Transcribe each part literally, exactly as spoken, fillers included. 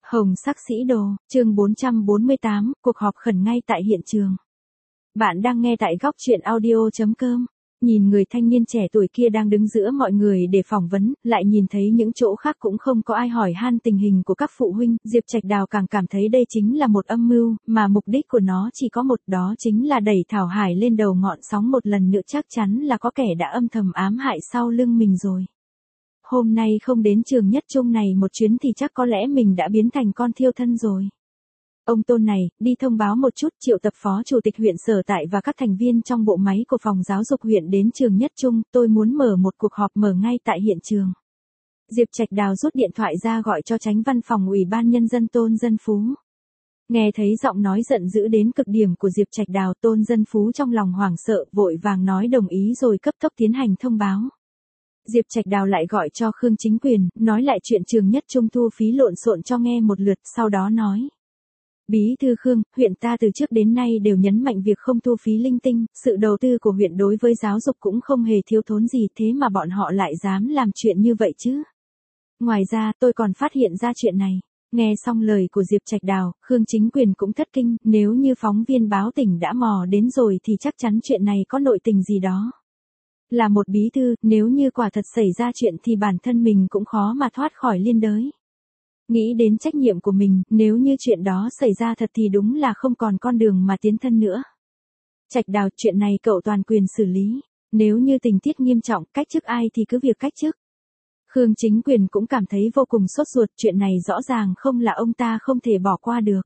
Hồng sắc sĩ đồ, chương bốn trăm bốn mươi tám, cuộc họp khẩn ngay tại hiện trường. Bạn đang nghe tại góc truyện audio.com. Nhìn người thanh niên trẻ tuổi kia đang đứng giữa mọi người để phỏng vấn, lại nhìn thấy những chỗ khác cũng không có ai hỏi han tình hình của các phụ huynh, Diệp Trạch Đào càng cảm thấy đây chính là một âm mưu, mà mục đích của nó chỉ có một, đó chính là đẩy Thảo Hải lên đầu ngọn sóng một lần nữa, chắc chắn là có kẻ đã âm thầm ám hại sau lưng mình rồi. Hôm nay không đến trường nhất trung này một chuyến thì chắc có lẽ mình đã biến thành con thiêu thân rồi. Ông Tôn này, đi thông báo một chút, triệu tập phó chủ tịch huyện sở tại và các thành viên trong bộ máy của phòng giáo dục huyện đến trường nhất trung, tôi muốn mở một cuộc họp mở ngay tại hiện trường. Diệp Trạch Đào rút điện thoại ra gọi cho chánh văn phòng Ủy ban Nhân dân Tôn Dân Phú. Nghe thấy giọng nói giận dữ đến cực điểm của Diệp Trạch Đào, Tôn Dân Phú trong lòng hoảng sợ, vội vàng nói đồng ý rồi cấp tốc tiến hành thông báo. Diệp Trạch Đào lại gọi cho Khương Chính Quyền, nói lại chuyện trường nhất trung thu phí lộn xộn cho nghe một lượt, sau đó nói. Bí thư Khương, huyện ta từ trước đến nay đều nhấn mạnh việc không thu phí linh tinh, sự đầu tư của huyện đối với giáo dục cũng không hề thiếu thốn gì, thế mà bọn họ lại dám làm chuyện như vậy chứ. Ngoài ra, tôi còn phát hiện ra chuyện này. Nghe xong lời của Diệp Trạch Đào, Khương Chính Quyền cũng thất kinh, nếu như phóng viên báo tỉnh đã mò đến rồi thì chắc chắn chuyện này có nội tình gì đó. Là một bí thư, nếu như quả thật xảy ra chuyện thì bản thân mình cũng khó mà thoát khỏi liên đới. Nghĩ đến trách nhiệm của mình, nếu như chuyện đó xảy ra thật thì đúng là không còn con đường mà tiến thân nữa. Trạch Đào, chuyện này cậu toàn quyền xử lý. Nếu như tình tiết nghiêm trọng, cách chức ai thì cứ việc cách chức. Khương Chính Quyền cũng cảm thấy vô cùng sốt ruột, chuyện này rõ ràng không là ông ta không thể bỏ qua được.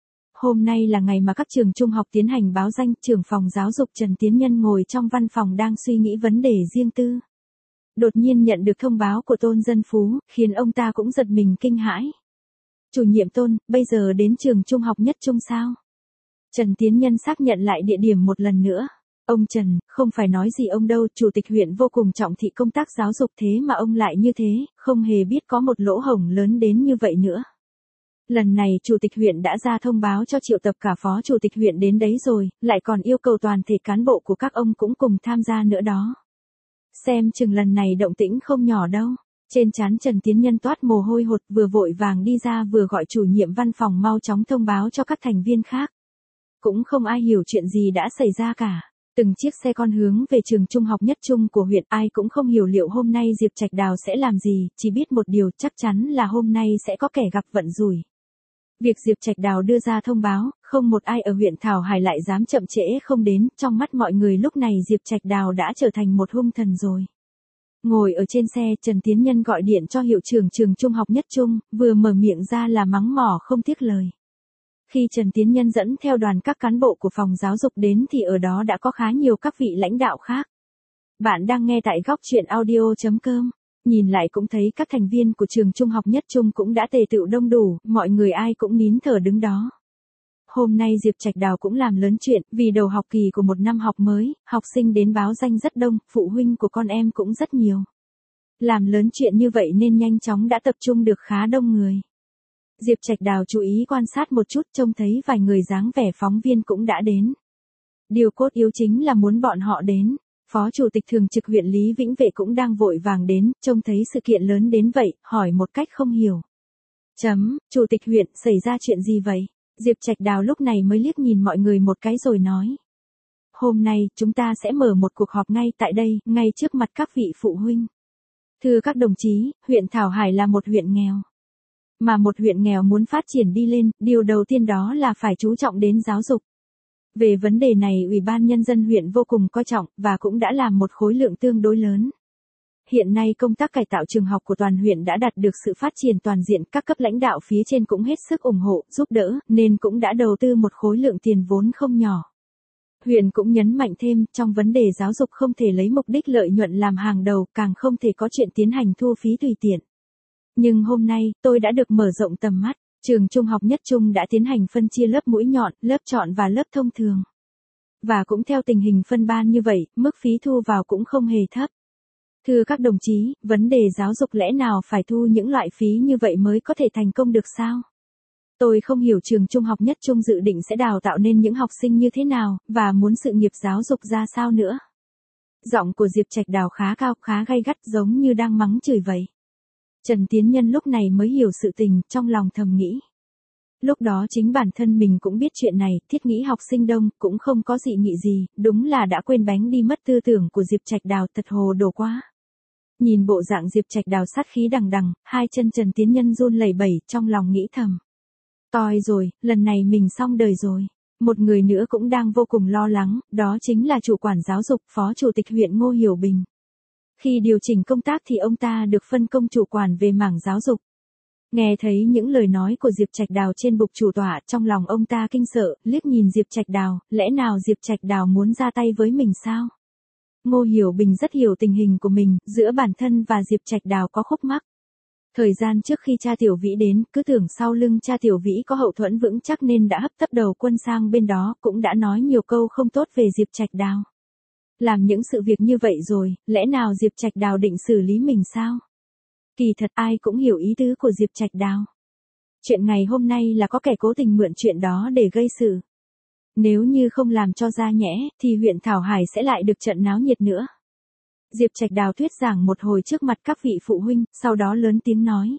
Hôm nay là ngày mà các trường trung học tiến hành báo danh, trưởng phòng giáo dục Trần Tiến Nhân ngồi trong văn phòng đang suy nghĩ vấn đề riêng tư. Đột nhiên nhận được thông báo của Tôn Dân Phú, khiến ông ta cũng giật mình kinh hãi. Chủ nhiệm Tôn, bây giờ đến trường trung học nhất trung sao? Trần Tiến Nhân xác nhận lại địa điểm một lần nữa. Ông Trần, không phải nói gì ông đâu, chủ tịch huyện vô cùng trọng thị công tác giáo dục thế mà ông lại như thế, không hề biết có một lỗ hổng lớn đến như vậy nữa. Lần này chủ tịch huyện đã ra thông báo cho triệu tập cả phó chủ tịch huyện đến đấy rồi, lại còn yêu cầu toàn thể cán bộ của các ông cũng cùng tham gia nữa đó. Xem chừng lần này động tĩnh không nhỏ đâu. Trên trán Trần Tiến Nhân toát mồ hôi hột, vừa vội vàng đi ra vừa gọi chủ nhiệm văn phòng mau chóng thông báo cho các thành viên khác. Cũng không ai hiểu chuyện gì đã xảy ra cả. Từng chiếc xe con hướng về trường trung học nhất trung của huyện, ai cũng không hiểu liệu hôm nay Diệp Trạch Đào sẽ làm gì, chỉ biết một điều chắc chắn là hôm nay sẽ có kẻ gặp vận rủi. Việc Diệp Trạch Đào đưa ra thông báo, không một ai ở huyện Thảo Hải lại dám chậm trễ không đến, trong mắt mọi người lúc này Diệp Trạch Đào đã trở thành một hung thần rồi. Ngồi ở trên xe, Trần Tiến Nhân gọi điện cho hiệu trưởng trường trung học nhất trung, vừa mở miệng ra là mắng mỏ không tiếc lời. Khi Trần Tiến Nhân dẫn theo đoàn các cán bộ của phòng giáo dục đến thì ở đó đã có khá nhiều các vị lãnh đạo khác. Bạn đang nghe tại góc truyện audio.com. Nhìn lại cũng thấy các thành viên của trường trung học nhất trung cũng đã tề tựu đông đủ, mọi người ai cũng nín thở đứng đó. Hôm nay Diệp Trạch Đào cũng làm lớn chuyện, vì đầu học kỳ của một năm học mới, học sinh đến báo danh rất đông, phụ huynh của con em cũng rất nhiều. Làm lớn chuyện như vậy nên nhanh chóng đã tập trung được khá đông người. Diệp Trạch Đào chú ý quan sát một chút, trông thấy vài người dáng vẻ phóng viên cũng đã đến. Điều cốt yếu chính là muốn bọn họ đến. Phó Chủ tịch Thường trực huyện Lý Vĩnh Vệ cũng đang vội vàng đến, trông thấy sự kiện lớn đến vậy, hỏi một cách không hiểu. Chấm, Chủ tịch huyện, xảy ra chuyện gì vậy? Diệp Trạch Đào lúc này mới liếc nhìn mọi người một cái rồi nói. Hôm nay, chúng ta sẽ mở một cuộc họp ngay tại đây, ngay trước mặt các vị phụ huynh. Thưa các đồng chí, huyện Thảo Hải là một huyện nghèo. Mà một huyện nghèo muốn phát triển đi lên, điều đầu tiên đó là phải chú trọng đến giáo dục. Về vấn đề này Ủy ban Nhân dân huyện vô cùng coi trọng, và cũng đã làm một khối lượng tương đối lớn. Hiện nay công tác cải tạo trường học của toàn huyện đã đạt được sự phát triển toàn diện, các cấp lãnh đạo phía trên cũng hết sức ủng hộ, giúp đỡ, nên cũng đã đầu tư một khối lượng tiền vốn không nhỏ. Huyện cũng nhấn mạnh thêm, trong vấn đề giáo dục không thể lấy mục đích lợi nhuận làm hàng đầu, càng không thể có chuyện tiến hành thu phí tùy tiện. Nhưng hôm nay, tôi đã được mở rộng tầm mắt. Trường trung học nhất trung đã tiến hành phân chia lớp mũi nhọn, lớp chọn và lớp thông thường. Và cũng theo tình hình phân ban như vậy, mức phí thu vào cũng không hề thấp. Thưa các đồng chí, vấn đề giáo dục lẽ nào phải thu những loại phí như vậy mới có thể thành công được sao? Tôi không hiểu trường trung học nhất trung dự định sẽ đào tạo nên những học sinh như thế nào, và muốn sự nghiệp giáo dục ra sao nữa. Giọng của Diệp Trạch Đào khá cao, khá gay gắt giống như đang mắng chửi vậy. Trần Tiến Nhân lúc này mới hiểu sự tình, trong lòng thầm nghĩ. Lúc đó chính bản thân mình cũng biết chuyện này, thiết nghĩ học sinh đông, cũng không có dị nghị gì, đúng là đã quên bánh đi mất tư tưởng của Diệp Trạch Đào, thật hồ đồ quá. Nhìn bộ dạng Diệp Trạch Đào sát khí đằng đằng, hai chân Trần Tiến Nhân run lẩy bẩy, trong lòng nghĩ thầm. Toi rồi, lần này mình xong đời rồi. Một người nữa cũng đang vô cùng lo lắng, đó chính là chủ quản giáo dục, phó chủ tịch huyện Ngô Hiểu Bình. Khi điều chỉnh công tác thì ông ta được phân công chủ quản về mảng giáo dục. Nghe thấy những lời nói của Diệp Trạch Đào trên bục chủ tọa, trong lòng ông ta kinh sợ, liếc nhìn Diệp Trạch Đào, lẽ nào Diệp Trạch Đào muốn ra tay với mình sao? Ngô Hiểu Bình rất hiểu tình hình của mình, giữa bản thân và Diệp Trạch Đào có khúc mắc. Thời gian trước khi cha Tiểu Vĩ đến, cứ tưởng sau lưng cha Tiểu Vĩ có hậu thuẫn vững chắc nên đã hấp tấp đầu quân sang bên đó, cũng đã nói nhiều câu không tốt về Diệp Trạch Đào. Làm những sự việc như vậy rồi, lẽ nào Diệp Trạch Đào định xử lý mình sao? Kỳ thật ai cũng hiểu ý tứ của Diệp Trạch Đào. Chuyện ngày hôm nay là có kẻ cố tình mượn chuyện đó để gây sự. Nếu như không làm cho ra nhẽ, thì huyện Thảo Hải sẽ lại được trận náo nhiệt nữa. Diệp Trạch Đào thuyết giảng một hồi trước mặt các vị phụ huynh, sau đó lớn tiếng nói.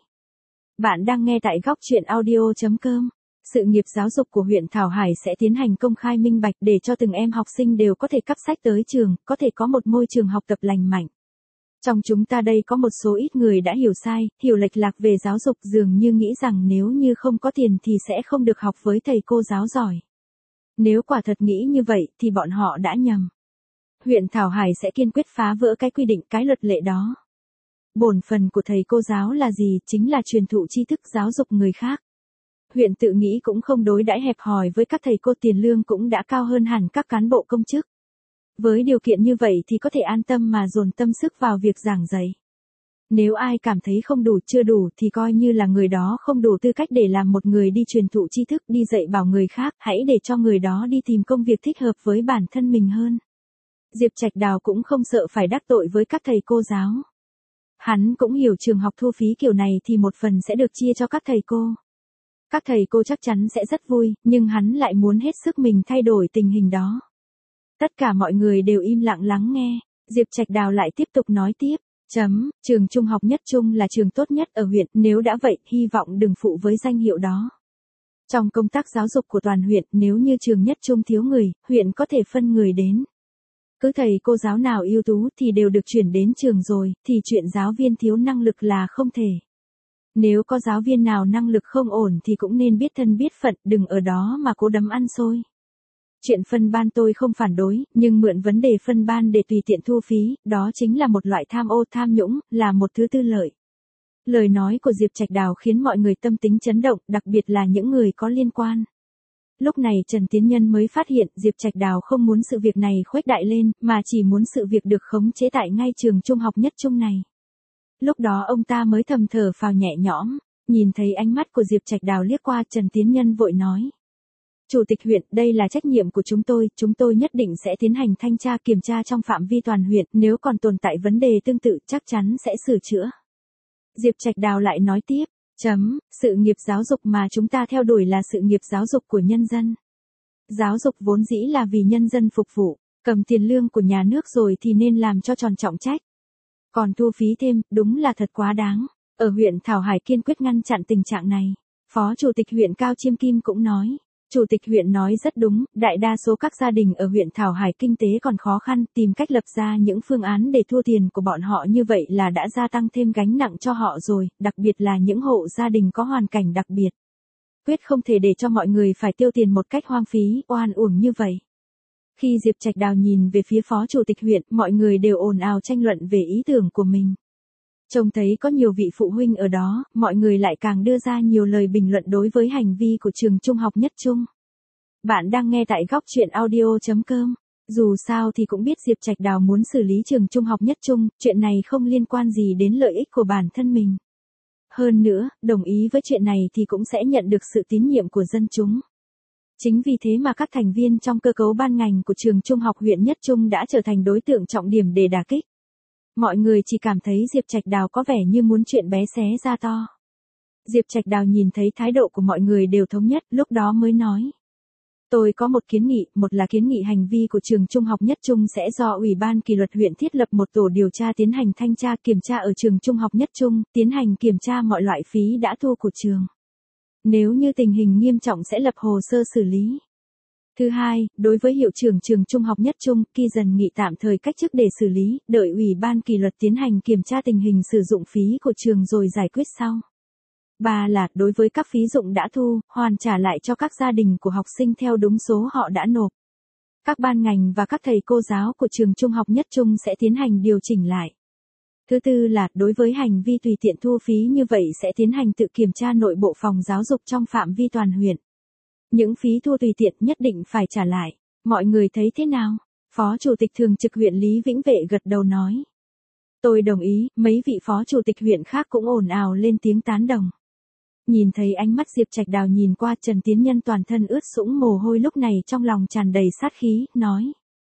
Bạn đang nghe tại góc truyện audio chấm com. Sự nghiệp giáo dục của huyện Thảo Hải sẽ tiến hành công khai minh bạch để cho từng em học sinh đều có thể cắp sách tới trường, có thể có một môi trường học tập lành mạnh. Trong chúng ta đây có một số ít người đã hiểu sai, hiểu lệch lạc về giáo dục, dường như nghĩ rằng nếu như không có tiền thì sẽ không được học với thầy cô giáo giỏi. Nếu quả thật nghĩ như vậy thì bọn họ đã nhầm. Huyện Thảo Hải sẽ kiên quyết phá vỡ cái quy định, cái luật lệ đó. Bổn phần của thầy cô giáo là gì? Chính là truyền thụ tri thức, giáo dục người khác. Huyện tự nghĩ cũng không đối đãi hẹp hòi với các thầy cô, tiền lương cũng đã cao hơn hẳn các cán bộ công chức. Với điều kiện như vậy thì có thể an tâm mà dồn tâm sức vào việc giảng dạy. Nếu ai cảm thấy không đủ, chưa đủ thì coi như là người đó không đủ tư cách để làm một người đi truyền thụ tri thức, đi dạy bảo người khác, hãy để cho người đó đi tìm công việc thích hợp với bản thân mình hơn. Diệp Trạch Đào cũng không sợ phải đắc tội với các thầy cô giáo. Hắn cũng hiểu trường học thu phí kiểu này thì một phần sẽ được chia cho các thầy cô. Các thầy cô chắc chắn sẽ rất vui, nhưng hắn lại muốn hết sức mình thay đổi tình hình đó. Tất cả mọi người đều im lặng lắng nghe, Diệp Trạch Đào lại tiếp tục nói tiếp. Chấm, trường trung học Nhất Trung là trường tốt nhất ở huyện, nếu đã vậy, hy vọng đừng phụ với danh hiệu đó. Trong công tác giáo dục của toàn huyện, nếu như trường Nhất Trung thiếu người, huyện có thể phân người đến. Cứ thầy cô giáo nào ưu tú thì đều được chuyển đến trường rồi, thì chuyện giáo viên thiếu năng lực là không thể. Nếu có giáo viên nào năng lực không ổn thì cũng nên biết thân biết phận, đừng ở đó mà cố đấm ăn xôi. Chuyện phân ban tôi không phản đối, nhưng mượn vấn đề phân ban để tùy tiện thu phí, đó chính là một loại tham ô tham nhũng, là một thứ tư lợi. Lời nói của Diệp Trạch Đào khiến mọi người tâm tính chấn động, đặc biệt là những người có liên quan. Lúc này Trần Tiến Nhân mới phát hiện Diệp Trạch Đào không muốn sự việc này khuếch đại lên, mà chỉ muốn sự việc được khống chế tại ngay trường trung học Nhất Trung này. Lúc đó ông ta mới thầm thở phào nhẹ nhõm, nhìn thấy ánh mắt của Diệp Trạch Đào liếc qua, Trần Tiến Nhân vội nói. Chủ tịch huyện, đây là trách nhiệm của chúng tôi, chúng tôi nhất định sẽ tiến hành thanh tra kiểm tra trong phạm vi toàn huyện, nếu còn tồn tại vấn đề tương tự chắc chắn sẽ sửa chữa. Diệp Trạch Đào lại nói tiếp, chấm, sự nghiệp giáo dục mà chúng ta theo đuổi là sự nghiệp giáo dục của nhân dân. Giáo dục vốn dĩ là vì nhân dân phục vụ, cầm tiền lương của nhà nước rồi thì nên làm cho tròn trọng trách. Còn thu phí thêm, đúng là thật quá đáng. Ở huyện Thảo Hải kiên quyết ngăn chặn tình trạng này. Phó Chủ tịch huyện Cao Chiêm Kim cũng nói. Chủ tịch huyện nói rất đúng, đại đa số các gia đình ở huyện Thảo Hải kinh tế còn khó khăn, tìm cách lập ra những phương án để thua tiền của bọn họ như vậy là đã gia tăng thêm gánh nặng cho họ rồi, đặc biệt là những hộ gia đình có hoàn cảnh đặc biệt. Quyết không thể để cho mọi người phải tiêu tiền một cách hoang phí, oan uổng như vậy. Khi Diệp Trạch Đào nhìn về phía Phó Chủ tịch huyện, mọi người đều ồn ào tranh luận về ý tưởng của mình. Trông thấy có nhiều vị phụ huynh ở đó, mọi người lại càng đưa ra nhiều lời bình luận đối với hành vi của trường trung học Nhất Trung. Bạn đang nghe tại góc truyện audio chấm com. Dù sao thì cũng biết Diệp Trạch Đào muốn xử lý trường trung học Nhất Trung, chuyện này không liên quan gì đến lợi ích của bản thân mình. Hơn nữa, đồng ý với chuyện này thì cũng sẽ nhận được sự tín nhiệm của dân chúng. Chính vì thế mà các thành viên trong cơ cấu ban ngành của trường trung học huyện Nhất Trung đã trở thành đối tượng trọng điểm để đả kích. Mọi người chỉ cảm thấy Diệp Trạch Đào có vẻ như muốn chuyện bé xé ra to. Diệp Trạch Đào nhìn thấy thái độ của mọi người đều thống nhất, lúc đó mới nói. Tôi có một kiến nghị, một là kiến nghị hành vi của trường trung học Nhất Trung sẽ do Ủy ban kỷ luật huyện thiết lập một tổ điều tra tiến hành thanh tra kiểm tra ở trường trung học Nhất Trung, tiến hành kiểm tra mọi loại phí đã thu của trường. Nếu như tình hình nghiêm trọng sẽ lập hồ sơ xử lý. Thứ hai, đối với hiệu trưởng trường trung học Nhất Trung, Ki dần nghị tạm thời cách chức để xử lý, đợi Ủy ban kỷ luật tiến hành kiểm tra tình hình sử dụng phí của trường rồi giải quyết sau. Ba là, đối với các phí dụng đã thu, hoàn trả lại cho các gia đình của học sinh theo đúng số họ đã nộp. Các ban ngành và các thầy cô giáo của trường trung học Nhất Trung sẽ tiến hành điều chỉnh lại. Thứ tư là, đối với hành vi tùy tiện thu phí như vậy sẽ tiến hành tự kiểm tra nội bộ phòng giáo dục trong phạm vi toàn huyện. Những phí thu tùy tiện nhất định phải trả lại. Mọi người thấy thế nào? Phó Chủ tịch Thường trực huyện Lý Vĩnh Vệ gật đầu nói. Tôi đồng ý, mấy vị phó chủ tịch huyện khác cũng ồn ào lên tiếng tán đồng. Nhìn thấy ánh mắt Diệp Trạch Đào nhìn qua, Trần Tiến Nhân toàn thân ướt sũng mồ hôi lúc này trong lòng tràn đầy sát khí, nói.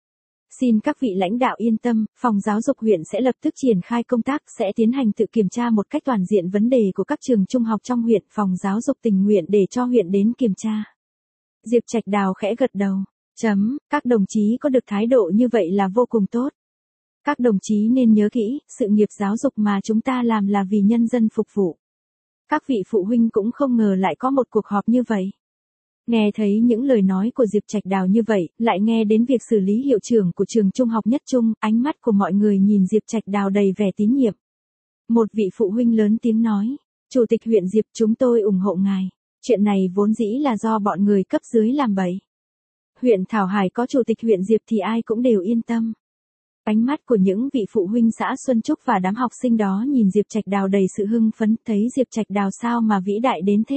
Xin các vị lãnh đạo yên tâm, phòng giáo dục huyện sẽ lập tức triển khai công tác, sẽ tiến hành tự kiểm tra một cách toàn diện vấn đề của các trường trung học trong huyện, phòng giáo dục tình nguyện để cho huyện đến kiểm tra. Diệp Trạch Đào khẽ gật đầu. Chấm, các đồng chí có được thái độ như vậy là vô cùng tốt. Các đồng chí nên nhớ kỹ, sự nghiệp giáo dục mà chúng ta làm là vì nhân dân phục vụ. Các vị phụ huynh cũng không ngờ lại có một cuộc họp như vậy. Nghe thấy những lời nói của Diệp Trạch Đào như vậy, lại nghe đến việc xử lý hiệu trưởng của trường trung học Nhất Trung, ánh mắt của mọi người nhìn Diệp Trạch Đào đầy vẻ tín nhiệm. Một vị phụ huynh lớn tiếng nói, Chủ tịch huyện Diệp, chúng tôi ủng hộ ngài. Chuyện này vốn dĩ là do bọn người cấp dưới làm bậy. Huyện Thảo Hải có Chủ tịch huyện Diệp thì ai cũng đều yên tâm. Ánh mắt của những vị phụ huynh xã Xuân Trúc và đám học sinh đó nhìn Diệp Trạch Đào đầy sự hưng phấn, thấy Diệp Trạch Đào sao mà vĩ đại đến thế.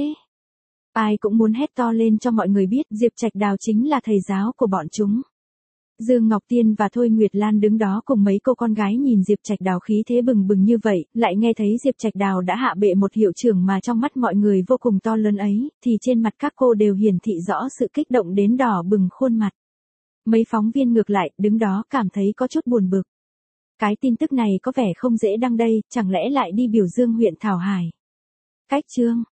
Ai cũng muốn hét to lên cho mọi người biết Diệp Trạch Đào chính là thầy giáo của bọn chúng. Dương Ngọc Tiên và Thôi Nguyệt Lan đứng đó cùng mấy cô con gái nhìn Diệp Trạch Đào khí thế bừng bừng như vậy, lại nghe thấy Diệp Trạch Đào đã hạ bệ một hiệu trưởng mà trong mắt mọi người vô cùng to lớn ấy, thì trên mặt các cô đều hiển thị rõ sự kích động đến đỏ bừng khuôn mặt. Mấy phóng viên ngược lại, đứng đó cảm thấy có chút buồn bực. Cái tin tức này có vẻ không dễ đăng đây, chẳng lẽ lại đi biểu dương huyện Thảo Hải. Cách chương